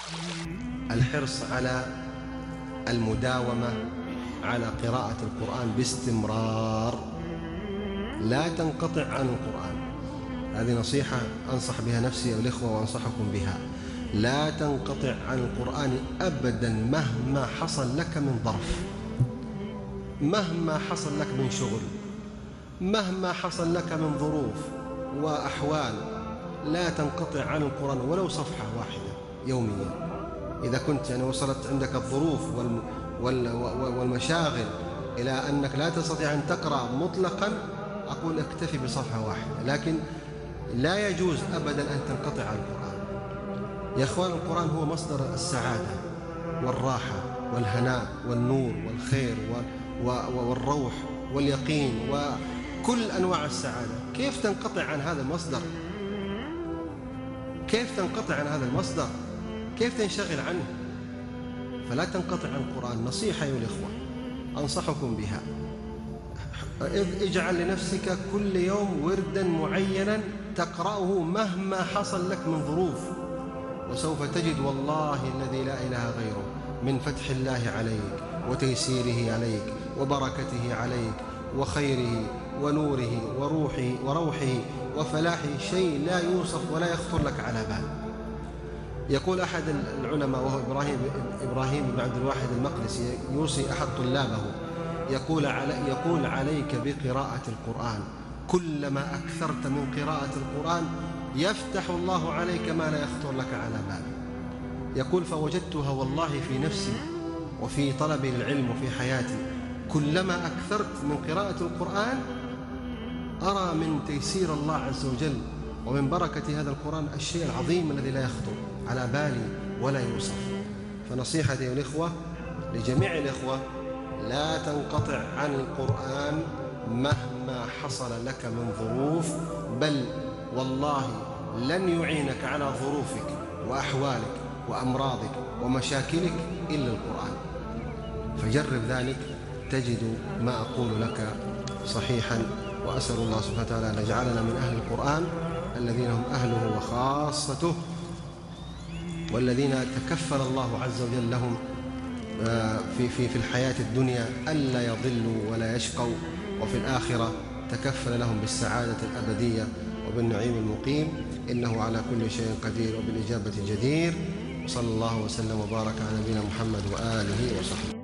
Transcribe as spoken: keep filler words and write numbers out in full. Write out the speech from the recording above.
الحرص على المداومة على قراءة القرآن باستمرار، لا تنقطع عن القرآن. هذه نصيحة أنصح بها نفسي والإخوة وأنصحكم بها. لا تنقطع عن القرآن أبدا مهما حصل لك من ظرف، مهما حصل لك من شغل، مهما حصل لك من ظروف وأحوال، لا تنقطع عن القرآن ولو صفحة واحدة يوميا. إذا كنت يعني وصلت عندك الظروف والمشاغل إلى أنك لا تستطيع أن تقرأ مطلقا، أقول اكتفي بصفحة واحدة، لكن لا يجوز أبدا أن تنقطع عن القرآن. يا أخوان، القرآن هو مصدر السعادة والراحة والهناء والنور والخير والروح واليقين وكل أنواع السعادة. كيف تنقطع عن هذا المصدر؟ كيف تنقطع عن هذا المصدر؟ كيف تنشغل عنه؟ فلا تنقطع عن القرآن. نصيحة أيها الإخوة أنصحكم بها، اجعل لنفسك كل يوم وردا معينا تقرأه مهما حصل لك من ظروف، وسوف تجد والله الذي لا إله غيره من فتح الله عليك وتيسيره عليك وبركته عليك وخيره ونوره وروحه وروحه وفلاحه شيء لا يوصف ولا يخطر لك على بال. يقول أحد العلماء وهو إبراهيم, إبراهيم بن عبد الواحد المقدسي يوصي أحد طلابه، يقول, علي يقول عليك بقراءة القرآن، كلما أكثرت من قراءة القرآن يفتح الله عليك ما لا يخطر لك على بال. يقول فوجدتها والله في نفسي وفي طلبي للعلم وفي حياتي، كلما أكثرت من قراءة القرآن أرى من تيسير الله عز وجل ومن بركة هذا القرآن الشيء العظيم الذي لا يخطر على بالي ولا يوصف. فنصيحتي يا الإخوة لجميع الإخوة، لا تنقطع عن القرآن مهما حصل لك من ظروف، بل والله لن يعينك على ظروفك وأحوالك وأمراضك ومشاكلك إلا القرآن. فجرب ذلك تجد ما أقول لك صحيحا. وأسأل الله سبحانه وتعالى أن يجعلنا من أهل القرآن الذين هم أهله وخاصته، والذين تكفل الله عز وجل لهم في, في, في الحياة الدنيا ألا يضلوا ولا يشقوا، وفي الآخرة تكفل لهم بالسعادة الأبدية وبالنعيم المقيم، إنه على كل شيء قدير وبالإجابة جدير. وصلى الله وسلم وبارك على نبينا محمد وآله وصحبه.